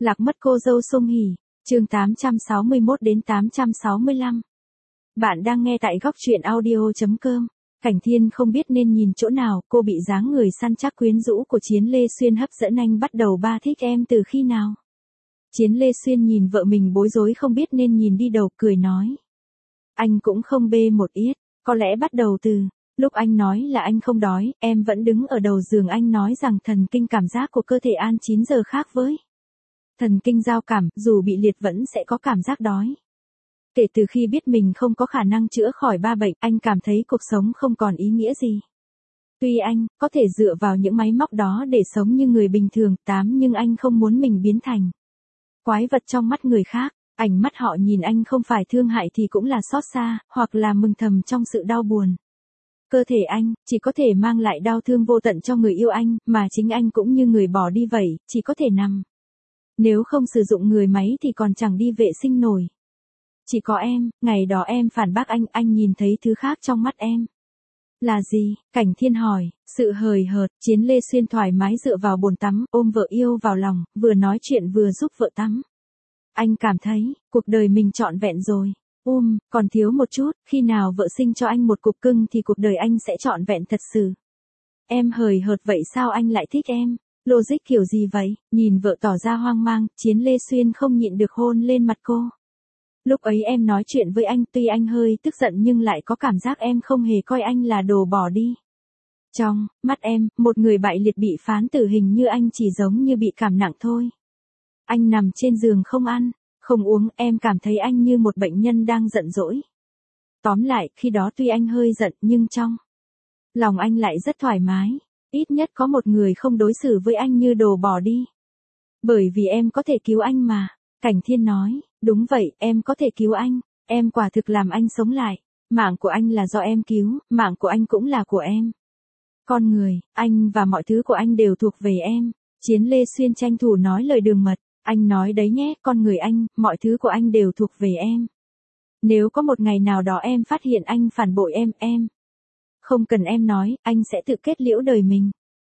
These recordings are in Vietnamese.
Lạc mất cô dâu Sung Hỉ, chương 861 đến 865. Bạn đang nghe tại góc truyện audio.com. Cảnh Thiên không biết nên nhìn chỗ nào, cô bị dáng người săn chắc quyến rũ của Chiến Lê Xuyên hấp dẫn, anh bắt đầu ba thích em từ khi nào? Chiến Lê Xuyên nhìn vợ mình bối rối không biết nên nhìn đi đâu, cười nói. Anh cũng không bê một yết, có lẽ bắt đầu từ lúc anh nói là anh không đói, em vẫn đứng ở đầu giường anh nói rằng thần kinh cảm giác của cơ thể An 9 giờ khác với thần kinh giao cảm, dù bị liệt vẫn sẽ có cảm giác đói. Kể từ khi biết mình không có khả năng chữa khỏi ba bệnh, anh cảm thấy cuộc sống không còn ý nghĩa gì. Tuy anh có thể dựa vào những máy móc đó để sống như người bình thường, nhưng anh không muốn mình biến thành quái vật trong mắt người khác. Ánh mắt họ nhìn anh không phải thương hại thì cũng là xót xa, hoặc là mừng thầm trong sự đau buồn. Cơ thể anh chỉ có thể mang lại đau thương vô tận cho người yêu anh, mà chính anh cũng như người bỏ đi vậy, chỉ có thể nằm. Nếu không sử dụng người máy thì còn chẳng đi vệ sinh nổi. Chỉ có em, ngày đó em phản bác anh nhìn thấy thứ khác trong mắt em. Là gì? Cảnh Thiên hỏi. Sự hời hợt. Chiến Lê Xuyên thoải mái dựa vào bồn tắm, ôm vợ yêu vào lòng, vừa nói chuyện vừa giúp vợ tắm. Anh cảm thấy, cuộc đời mình trọn vẹn rồi. Còn thiếu một chút, khi nào vợ sinh cho anh một cục cưng thì cuộc đời anh sẽ trọn vẹn thật sự. Em hời hợt vậy sao anh lại thích em? Logic kiểu gì vậy? Nhìn vợ tỏ ra hoang mang, Chiến Lê Xuyên không nhịn được hôn lên mặt cô. Lúc ấy em nói chuyện với anh, tuy anh hơi tức giận nhưng lại có cảm giác em không hề coi anh là đồ bỏ đi. Trong mắt em, một người bại liệt bị phán tử hình như anh chỉ giống như bị cảm nặng thôi. Anh nằm trên giường không ăn, không uống, em cảm thấy anh như một bệnh nhân đang giận dỗi. Tóm lại, khi đó tuy anh hơi giận nhưng trong lòng anh lại rất thoải mái. Ít nhất có một người không đối xử với anh như đồ bỏ đi. Bởi vì em có thể cứu anh mà. Cảnh Thiên nói, đúng vậy, em có thể cứu anh. Em quả thực làm anh sống lại. Mạng của anh là do em cứu, mạng của anh cũng là của em. Con người, anh và mọi thứ của anh đều thuộc về em. Chiến Lê Xuyên tranh thủ nói lời đường mật. Anh nói đấy nhé, con người anh, mọi thứ của anh đều thuộc về em. Nếu có một ngày nào đó em phát hiện anh phản bội em. Không cần em nói, anh sẽ tự kết liễu đời mình.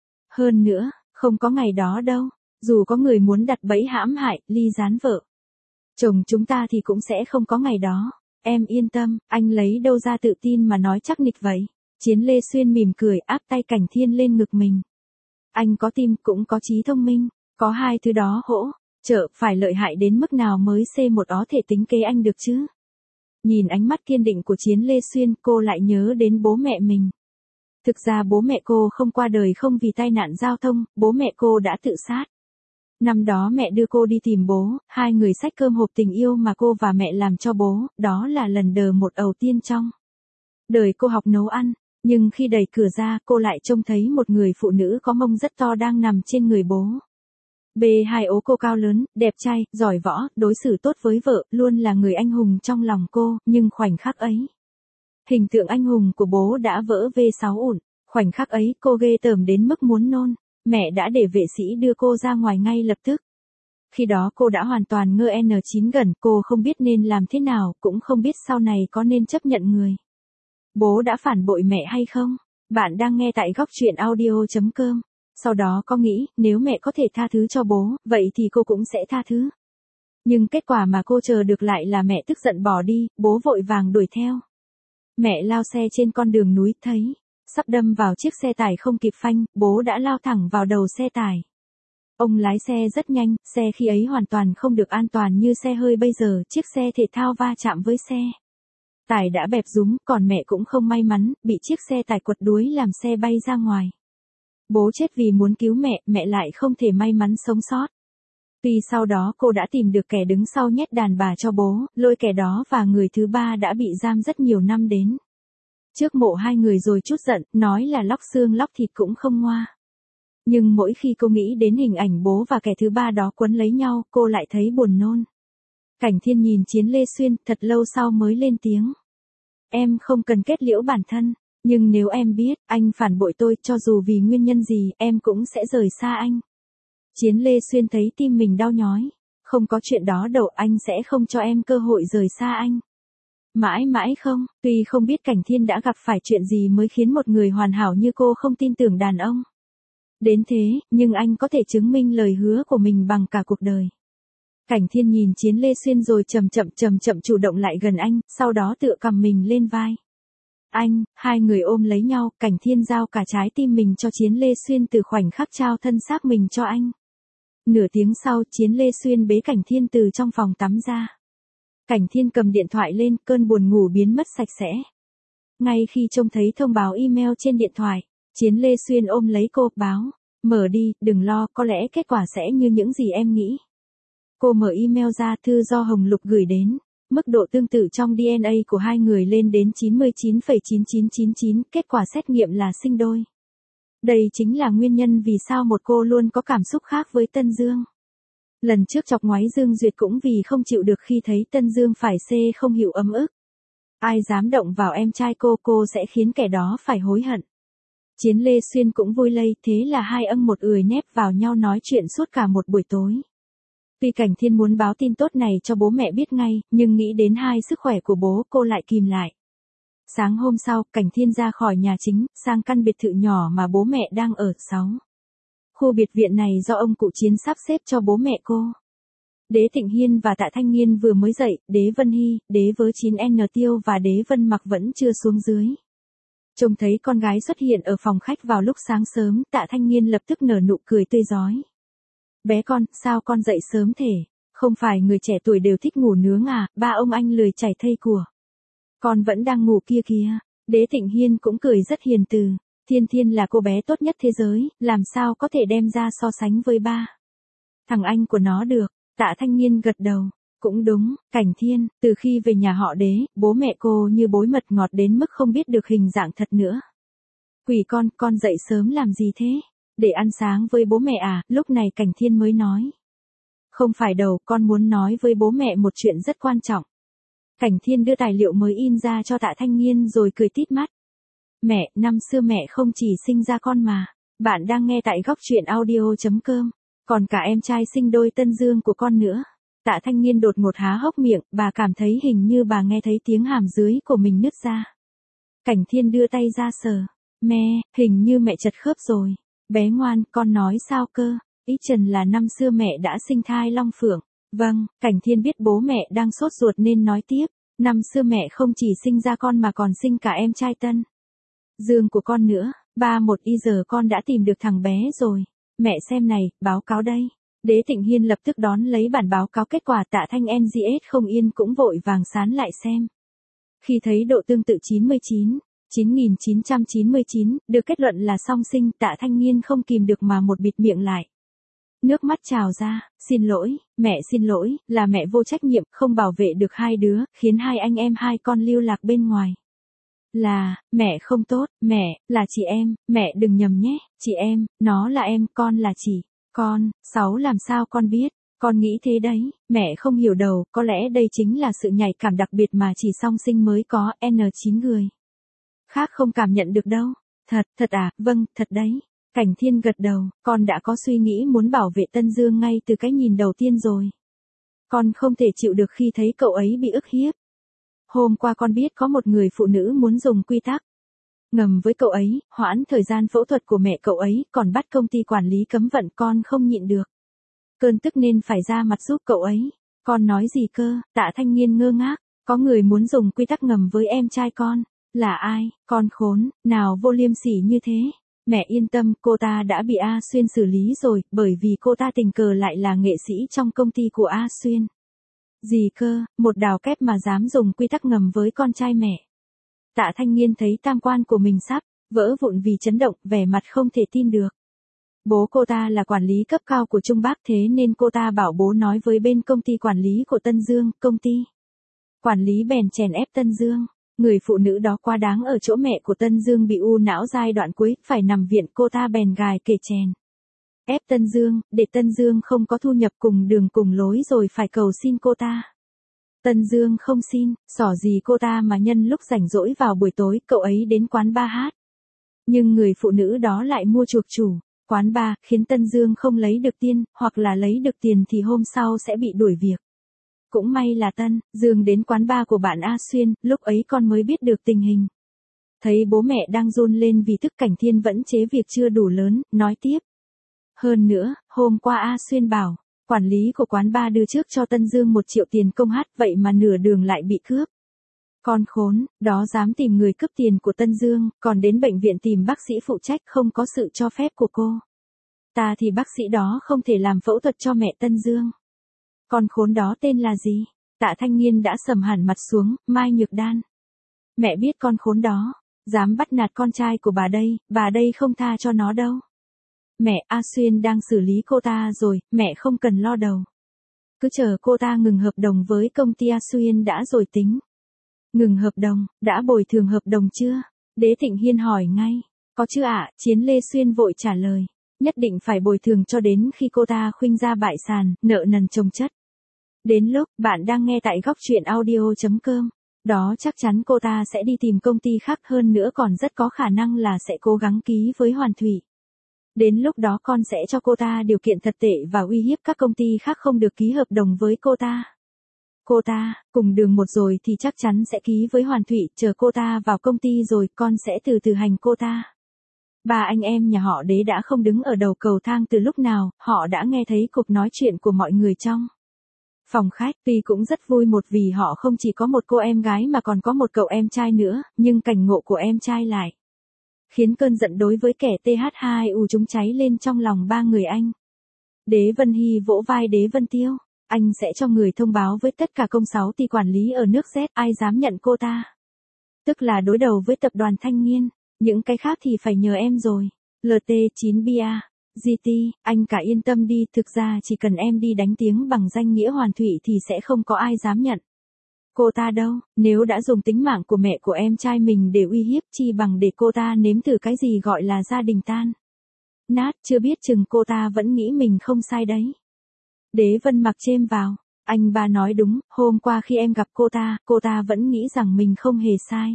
Hơn nữa, không có ngày đó đâu. Dù có người muốn đặt bẫy hãm hại, ly gián vợ chồng chúng ta thì cũng sẽ không có ngày đó. Em yên tâm, anh lấy đâu ra tự tin mà nói chắc nịch vậy. Chiến Lê Xuyên mỉm cười áp tay Cảnh Thiên lên ngực mình. Anh có tim cũng có trí thông minh. Có hai thứ đó hỗ trợ, phải lợi hại đến mức nào mới C1 ó thể tính kế anh được chứ. Nhìn ánh mắt kiên định của Chiến Lê Xuyên, cô lại nhớ đến bố mẹ mình. Thực ra bố mẹ cô không qua đời không vì tai nạn giao thông, bố mẹ cô đã tự sát. Năm đó mẹ đưa cô đi tìm bố, hai người xách cơm hộp tình yêu mà cô và mẹ làm cho bố, đó là lần đầu tiên trong đời cô học nấu ăn. Nhưng khi đẩy cửa ra, cô lại trông thấy một người phụ nữ có mông rất to đang nằm trên người bố. B2O cô cao lớn, đẹp trai, giỏi võ, đối xử tốt với vợ, luôn là người anh hùng trong lòng cô, nhưng khoảnh khắc ấy, hình tượng anh hùng của bố đã vỡ V6 ủn. Khoảnh khắc ấy cô ghê tởm đến mức muốn nôn. Mẹ đã để vệ sĩ đưa cô ra ngoài ngay lập tức. Khi đó cô đã hoàn toàn ngơ N9 gần, cô không biết nên làm thế nào, cũng không biết sau này có nên chấp nhận người bố đã phản bội mẹ hay không. Bạn đang nghe tại góc truyện audio.com. Sau đó có nghĩ, nếu mẹ có thể tha thứ cho bố, vậy thì cô cũng sẽ tha thứ. Nhưng kết quả mà cô chờ được lại là mẹ tức giận bỏ đi, bố vội vàng đuổi theo. Mẹ lao xe trên con đường núi, thấy sắp đâm vào chiếc xe tải không kịp phanh, bố đã lao thẳng vào đầu xe tải. Ông lái xe rất nhanh, xe khi ấy hoàn toàn không được an toàn như xe hơi bây giờ, chiếc xe thể thao va chạm với xe tải đã bẹp rúm, còn mẹ cũng không may mắn, bị chiếc xe tải quật đuối làm xe bay ra ngoài. Bố chết vì muốn cứu mẹ, mẹ lại không thể may mắn sống sót. Tuy sau đó cô đã tìm được kẻ đứng sau nhét đàn bà cho bố, lôi kẻ đó và người thứ ba đã bị giam rất nhiều năm đến trước mộ hai người rồi trút giận, nói là lóc xương lóc thịt cũng không ngoa. Nhưng mỗi khi cô nghĩ đến hình ảnh bố và kẻ thứ ba đó quấn lấy nhau, cô lại thấy buồn nôn. Cảnh Thiên nhìn Chiến Lê Xuyên, thật lâu sau mới lên tiếng. Em không cần kết liễu bản thân, nhưng nếu em biết, anh phản bội tôi, cho dù vì nguyên nhân gì, em cũng sẽ rời xa anh. Chiến Lê Xuyên thấy tim mình đau nhói. Không có chuyện đó đâu, anh sẽ không cho em cơ hội rời xa anh. Mãi mãi không, tuy không biết Cảnh Thiên đã gặp phải chuyện gì mới khiến một người hoàn hảo như cô không tin tưởng đàn ông đến thế, nhưng anh có thể chứng minh lời hứa của mình bằng cả cuộc đời. Cảnh Thiên nhìn Chiến Lê Xuyên rồi chậm chậm chủ động lại gần anh, sau đó tựa cầm mình lên vai. Anh, hai người ôm lấy nhau, Cảnh Thiên giao cả trái tim mình cho Chiến Lê Xuyên từ khoảnh khắc trao thân xác mình cho anh. Nửa tiếng sau, Chiến Lê Xuyên bế Cảnh Thiên từ trong phòng tắm ra. Cảnh Thiên cầm điện thoại lên, cơn buồn ngủ biến mất sạch sẽ. Ngay khi trông thấy thông báo email trên điện thoại, Chiến Lê Xuyên ôm lấy cô, báo, mở đi, đừng lo, có lẽ kết quả sẽ như những gì em nghĩ. Cô mở email ra, thư do Hồng Lục gửi đến. Mức độ tương tự trong DNA của hai người lên đến 99,9999, kết quả xét nghiệm là sinh đôi. Đây chính là nguyên nhân vì sao một cô luôn có cảm xúc khác với Tân Dương. Lần trước chọc ngoáy Dương Duyệt cũng vì không chịu được khi thấy Tân Dương phải không hiểu ấm ức. Ai dám động vào em trai cô sẽ khiến kẻ đó phải hối hận. Chiến Lê Xuyên cũng vui lây, thế là hai một ười nép vào nhau nói chuyện suốt cả một buổi tối. Tuy Cảnh Thiên muốn báo tin tốt này cho bố mẹ biết ngay, nhưng nghĩ đến sức khỏe của bố, cô lại kìm lại. Sáng hôm sau, Cảnh Thiên ra khỏi nhà chính, sang căn biệt thự nhỏ mà bố mẹ đang ở, 6. Khu biệt viện này do ông cụ Chiến sắp xếp cho bố mẹ cô. Đế Tịnh Hiên và Tạ Thanh Nghiên vừa mới dậy, Đế Vân Hy, Đế Vớ 9N Tiêu và Đế Vân Mặc vẫn chưa xuống dưới. Trông thấy con gái xuất hiện ở phòng khách vào lúc sáng sớm, Tạ Thanh Nghiên lập tức nở nụ cười tươi rói. Bé con, sao con dậy sớm thế? Không phải người trẻ tuổi đều thích ngủ nướng à, ba ông anh lười chảy thây của. Con vẫn đang ngủ kia kìa. Đế Tịnh Hiên cũng cười rất hiền từ. Thiên Thiên là cô bé tốt nhất thế giới, làm sao có thể đem ra so sánh với ba. Thằng anh của nó được. Tạ Thanh Nghiên gật đầu. Cũng đúng, Cảnh Thiên, từ khi về nhà họ Đế, bố mẹ cô như bối mật ngọt đến mức không biết được hình dạng thật nữa. Quỷ con dậy sớm làm gì thế? Để ăn sáng với bố mẹ à, lúc này Cảnh Thiên mới nói. Không phải đâu, con muốn nói với bố mẹ một chuyện rất quan trọng. Cảnh Thiên đưa tài liệu mới in ra cho Tạ Thanh Nghiên rồi cười tít mắt. Mẹ, năm xưa mẹ không chỉ sinh ra con mà. Bạn đang nghe tại góc truyện audio.com. Còn cả em trai sinh đôi Tân Dương của con nữa. Tạ Thanh Nghiên đột ngột há hốc miệng, bà cảm thấy hình như bà nghe thấy tiếng hàm dưới của mình nứt ra. Cảnh Thiên đưa tay ra sờ. Mẹ, hình như mẹ chật khớp rồi. Bé ngoan, con nói sao cơ? Ý Trần là năm xưa mẹ đã sinh thai Long Phượng. Vâng, Cảnh Thiên biết bố mẹ đang sốt ruột nên nói tiếp. Năm xưa mẹ không chỉ sinh ra con mà còn sinh cả em trai Tân Dương của con nữa. Giờ con đã tìm được thằng bé rồi. Mẹ xem này, báo cáo đây. Đế Tịnh Hiên lập tức đón lấy bản báo cáo kết quả. Tạ Thanh NGS không yên cũng vội vàng sán lại xem. Khi thấy độ tương tự 99,9999 được kết luận là song sinh, Tạ Thanh Nghiên không kìm được mà một bịt miệng lại. Nước mắt trào ra, xin lỗi, là mẹ vô trách nhiệm, không bảo vệ được hai đứa, khiến hai anh em hai con lưu lạc bên ngoài. Là, mẹ không tốt, mẹ, là chị em, mẹ đừng nhầm nhé, chị em, nó là em, con là chị, con, 6 làm sao con biết, con nghĩ thế đấy, mẹ không hiểu đâu, có lẽ đây chính là sự nhạy cảm đặc biệt mà chỉ song sinh mới có, N9 người. Khác không cảm nhận được đâu, thật à, vâng, thật đấy. Cảnh Thiên gật đầu, con đã có suy nghĩ muốn bảo vệ Tân Dương ngay từ cái nhìn đầu tiên rồi. Con không thể chịu được khi thấy cậu ấy bị ức hiếp. Hôm qua con biết có một người phụ nữ muốn dùng quy tắc ngầm với cậu ấy, hoãn thời gian phẫu thuật của mẹ cậu ấy, còn bắt công ty quản lý cấm vận, con không nhịn được. Cơn tức nên phải ra mặt giúp cậu ấy. Con nói gì cơ? Tạ Thanh Nghiên ngơ ngác, có người muốn dùng quy tắc ngầm với em trai con. Là ai? Con khốn, nào vô liêm sỉ như thế. Mẹ yên tâm, cô ta đã bị A Xuyên xử lý rồi, bởi vì cô ta tình cờ lại là nghệ sĩ trong công ty của A Xuyên. Gì cơ, một đào kép mà dám dùng quy tắc ngầm với con trai mẹ. Tạ Thanh Nghiên thấy tam quan của mình sắp vỡ vụn vì chấn động, vẻ mặt không thể tin được. Bố cô ta là quản lý cấp cao của Trung Bắc, thế nên cô ta bảo bố nói với bên công ty quản lý của Tân Dương, công ty quản lý bèn chèn ép Tân Dương. Người phụ nữ đó quá đáng ở chỗ mẹ của Tân Dương bị u não giai đoạn cuối, phải nằm viện, cô ta bèn gài kể chèn ép Tân Dương, để Tân Dương không có thu nhập, cùng đường cùng lối rồi phải cầu xin cô ta. Tân Dương không xin, xỏ gì cô ta mà nhân lúc rảnh rỗi vào buổi tối, cậu ấy đến quán bar hát. Nhưng người phụ nữ đó lại mua chuộc chủ quán bar, khiến Tân Dương không lấy được tiền, hoặc là lấy được tiền thì hôm sau sẽ bị đuổi việc. Cũng may là Tân Dương đến quán bar của bạn A Xuyên, lúc ấy con mới biết được tình hình. Thấy bố mẹ đang run lên vì tức, Cảnh Thiên vẫn chế việc chưa đủ lớn, nói tiếp. Hơn nữa, hôm qua A Xuyên bảo, Quản lý của quán bar đưa trước cho Tân Dương 1 triệu tiền công hát, vậy mà nửa đường lại bị cướp. Con khốn, đó dám tìm người cướp tiền của Tân Dương, còn đến bệnh viện tìm bác sĩ phụ trách không có sự cho phép của cô. Ta thì bác sĩ đó không thể làm phẫu thuật cho mẹ Tân Dương. Con khốn đó tên là gì? Tạ Thanh Niên đã sầm hẳn mặt xuống, Mai Nhược Đan. Mẹ biết con khốn đó, dám bắt nạt con trai của bà đây không tha cho nó đâu. Mẹ, A Xuyên đang xử lý cô ta rồi, mẹ không cần lo đầu. Cứ chờ cô ta ngừng hợp đồng với công ty A Xuyên đã rồi tính. Ngừng hợp đồng, đã bồi thường hợp đồng chưa? Đế Thịnh Hiên hỏi ngay. Có chứ ạ, Chiến Lê Xuyên vội trả lời. Nhất định phải bồi thường cho đến khi cô ta khuynh ra bại sản, nợ nần chồng chất. Đến lúc bạn đang nghe tại góc truyện audio.com, đó chắc chắn cô ta sẽ đi tìm công ty khác, hơn nữa còn rất có khả năng là sẽ cố gắng ký với Hoàn Thủy. Đến lúc đó con sẽ cho cô ta điều kiện thật tệ và uy hiếp các công ty khác không được ký hợp đồng với cô ta. Cô ta, cùng đường một rồi thì chắc chắn sẽ ký với Hoàn Thủy, chờ cô ta vào công ty rồi con sẽ từ từ hành cô ta. Ba anh em nhà họ Đế đã không đứng ở đầu cầu thang từ lúc nào, họ đã nghe thấy cuộc nói chuyện của mọi người trong phòng khách. Tuy cũng rất vui vì họ không chỉ có một cô em gái mà còn có một cậu em trai nữa, nhưng cảnh ngộ của em trai lại khiến cơn giận đối với kẻ TH2U chúng cháy lên trong lòng ba người anh. Đế Vân Hy vỗ vai Đế Vân Tiêu. Anh sẽ cho người thông báo với tất cả công 6 ty quản lý ở nước Z, ai dám nhận cô ta. Tức là đối đầu với tập đoàn Thanh Niên, những cái khác thì phải nhờ em rồi. LT9BA, GT, anh cả yên tâm đi, thực ra chỉ cần em đi đánh tiếng bằng danh nghĩa Hoàn Thủy thì sẽ không có ai dám nhận cô ta đâu. Nếu đã dùng tính mạng của mẹ của em trai mình để uy hiếp, chi bằng để cô ta nếm thử cái gì gọi là gia đình tan nát, chưa biết chừng cô ta vẫn nghĩ mình không sai đấy. Đế Vân Mặc chêm vào. Anh ba nói đúng, hôm qua khi em gặp cô ta vẫn nghĩ rằng mình không hề sai.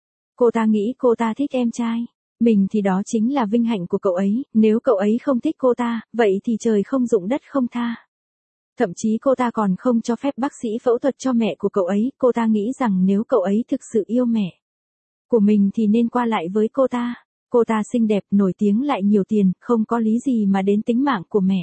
Cô ta nghĩ cô ta thích em trai mình thì đó chính là vinh hạnh của cậu ấy, nếu cậu ấy không thích cô ta, vậy thì trời không dụng đất không tha. Thậm chí cô ta còn không cho phép bác sĩ phẫu thuật cho mẹ của cậu ấy, cô ta nghĩ rằng nếu cậu ấy thực sự yêu mẹ của mình thì nên qua lại với cô ta. Cô ta xinh đẹp, nổi tiếng lại nhiều tiền, không có lý gì mà đến tính mạng của mẹ.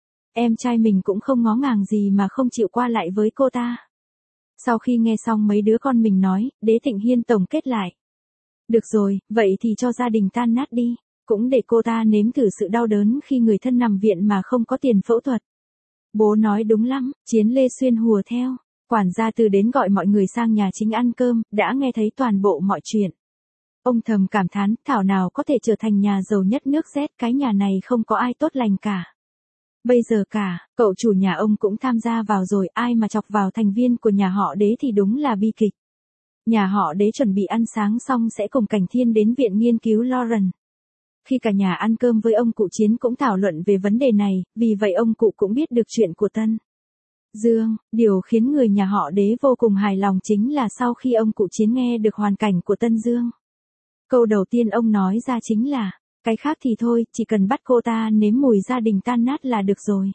Em trai mình cũng không ngó ngàng gì mà không chịu qua lại với cô ta. Sau khi nghe xong mấy đứa con mình nói, Đế Thịnh Hiên tổng kết lại. Được rồi, vậy thì cho gia đình tan nát đi, cũng để cô ta nếm thử sự đau đớn khi người thân nằm viện mà không có tiền phẫu thuật. Bố nói đúng lắm, Chiến Lê Xuyên hùa theo. Quản gia Từ đến gọi mọi người sang nhà chính ăn cơm, đã nghe thấy toàn bộ mọi chuyện. Ông thầm cảm thán, thảo nào có thể trở thành nhà giàu nhất nước Z, cái nhà này không có ai tốt lành cả. Bây giờ cả, cậu chủ nhà ông cũng tham gia vào rồi, ai mà chọc vào thành viên của nhà họ Đế thì đúng là bi kịch. Nhà họ Đế chuẩn bị ăn sáng xong sẽ cùng Cảnh Thiên đến viện nghiên cứu Lauren. Khi cả nhà ăn cơm với ông cụ Chiến cũng thảo luận về vấn đề này, vì vậy ông cụ cũng biết được chuyện của Tân Dương. Điều khiến người nhà họ Đế vô cùng hài lòng chính là sau khi ông cụ Chiến nghe được hoàn cảnh của Tân Dương, câu đầu tiên ông nói ra chính là, cái khác thì thôi, chỉ cần bắt cô ta nếm mùi gia đình tan nát là được rồi.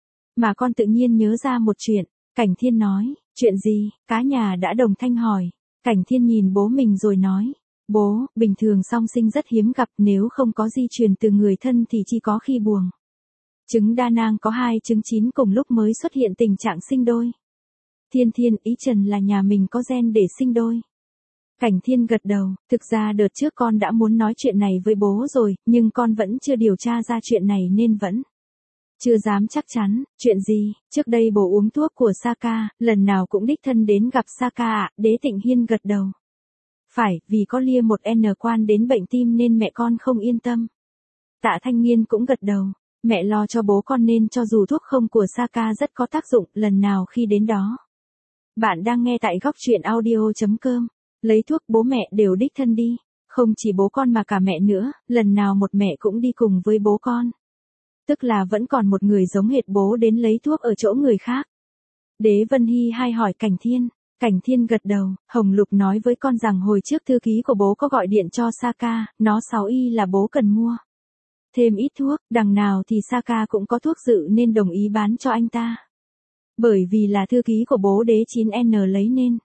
Mà con tự nhiên nhớ ra một chuyện, Cảnh Thiên nói, chuyện gì? Cả nhà đã đồng thanh hỏi. Cảnh Thiên nhìn bố mình rồi nói, bố, bình thường song sinh rất hiếm gặp, nếu không có di truyền từ người thân thì chỉ có khi buồng trứng đa nang có 2 trứng chín cùng lúc mới xuất hiện tình trạng sinh đôi. Thiên Thiên, ý Trần là nhà mình có gen để sinh đôi. Cảnh Thiên gật đầu, thực ra đợt trước con đã muốn nói chuyện này với bố rồi, nhưng con vẫn chưa điều tra ra chuyện này nên vẫn chưa dám chắc chắn. Chuyện gì? Trước đây bố uống thuốc của Saka, lần nào cũng đích thân đến gặp Saka ạ. Đế Thịnh Hiên gật đầu. Phải, vì có lia một N quan đến bệnh tim nên mẹ con không yên tâm. Tạ Thanh Niên cũng gật đầu. Mẹ lo cho bố con nên cho dù thuốc không của Saka rất có tác dụng, lần nào khi đến đó. Bạn đang nghe tại góc truyện audio.com. Lấy thuốc bố mẹ đều đích thân đi. Không chỉ bố con mà cả mẹ nữa, lần nào một mẹ cũng đi cùng với bố con. Tức là vẫn còn một người giống hệt bố đến lấy thuốc ở chỗ người khác. Đế Vân Hy hay hỏi Cảnh Thiên. Cảnh Thiên gật đầu, Hồng Lục nói với con rằng hồi trước thư ký của bố có gọi điện cho Saka, nó 6Y là bố cần mua thêm ít thuốc, đằng nào thì Saka cũng có thuốc dự nên đồng ý bán cho anh ta. Bởi vì là thư ký của bố Đế 9N lấy nên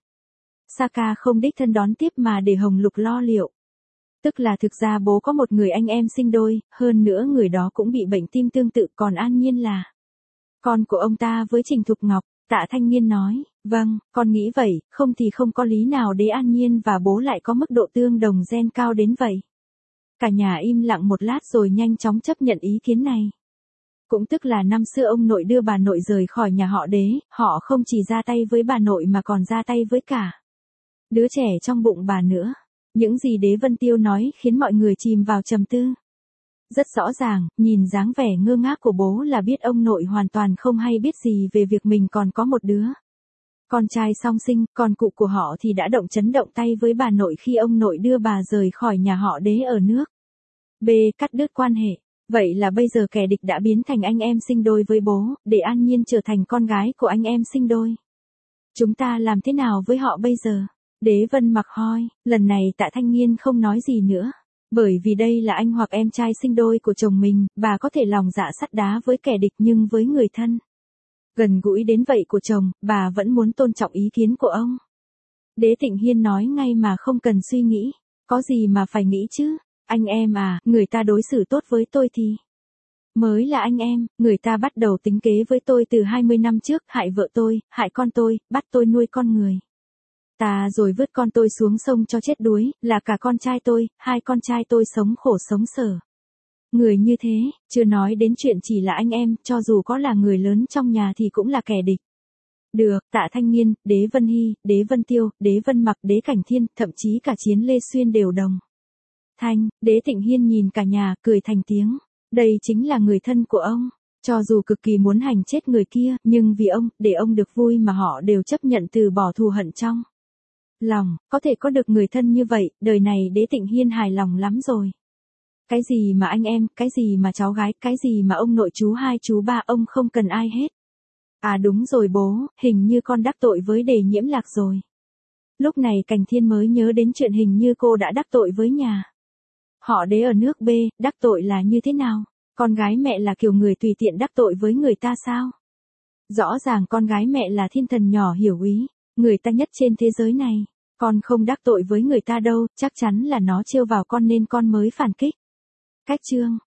Saka không đích thân đón tiếp mà để Hồng Lục lo liệu. Tức là thực ra bố có một người anh em sinh đôi, hơn nữa người đó cũng bị bệnh tim tương tự, còn An Nhiên là Con của ông ta với Trình Thục Ngọc, Tạ Thanh Niên nói, vâng, con nghĩ vậy, không thì không có lý nào Đế An Nhiên và bố lại có mức độ tương đồng gen cao đến vậy. Cả nhà im lặng một lát rồi nhanh chóng chấp nhận ý kiến này. Cũng tức là năm xưa ông nội đưa bà nội rời khỏi nhà họ Đế, họ không chỉ ra tay với bà nội mà còn ra tay với cả đứa trẻ trong bụng bà nữa. Những gì Đế Vân Tiêu nói khiến mọi người chìm vào trầm tư. Rất rõ ràng, nhìn dáng vẻ ngơ ngác của bố là biết ông nội hoàn toàn không hay biết gì về việc mình còn có một đứa con trai song sinh, còn cụ của họ thì đã chấn động tay với bà nội khi ông nội đưa bà rời khỏi nhà họ Đế ở nước B cắt đứt quan hệ. Vậy là bây giờ kẻ địch đã biến thành anh em sinh đôi với bố, để An Nhiên trở thành con gái của anh em sinh đôi. Chúng ta làm thế nào với họ bây giờ? Đế Vân Mặc hỏi, lần này Tạ Thanh Niên không nói gì nữa. Bởi vì đây là anh hoặc em trai sinh đôi của chồng mình, bà có thể lòng dạ sắt đá với kẻ địch nhưng với người thân gần gũi đến vậy của chồng, bà vẫn muốn tôn trọng ý kiến của ông. Đế Tịnh Hiên nói ngay mà không cần suy nghĩ. Có gì mà phải nghĩ chứ? Anh em à, người ta đối xử tốt với tôi thì mới là anh em, người ta bắt đầu tính kế với tôi từ 20 năm trước, hại vợ tôi, hại con tôi, bắt tôi nuôi con người ta rồi vứt con tôi xuống sông cho chết đuối, là cả con trai tôi, hai con trai tôi sống khổ sống sở. Người như thế, chưa nói đến chuyện chỉ là anh em, cho dù có là người lớn trong nhà thì cũng là kẻ địch. Được, Tạ Thanh Niên, Đế Vân Hy, Đế Vân Tiêu, Đế Vân Mặc, Đế Cảnh Thiên, thậm chí cả Chiến Lê Xuyên đều đồng thanh. Đế Tịnh Hiên nhìn cả nhà, cười thành tiếng. Đây chính là người thân của ông. Cho dù cực kỳ muốn hành chết người kia, nhưng vì ông, để ông được vui mà họ đều chấp nhận từ bỏ thù hận trong lòng. Có thể có được người thân như vậy, đời này Đế Tịnh Hiên hài lòng lắm rồi. Cái gì mà anh em, cái gì mà cháu gái, cái gì mà ông nội chú hai chú ba, ông không cần ai hết. À đúng rồi bố, hình như con đắc tội với Đề Nhiễm Lạc rồi. Lúc này Cảnh Thiên mới nhớ đến chuyện hình như cô đã đắc tội với nhà họ Đế ở nước B, đắc tội là như thế nào? Con gái mẹ là kiểu người tùy tiện đắc tội với người ta sao? Rõ ràng con gái mẹ là thiên thần nhỏ hiểu ý, người ta nhất trên thế giới này. Con không đắc tội với người ta đâu, chắc chắn là nó trêu vào con nên con mới phản kích. Cách chương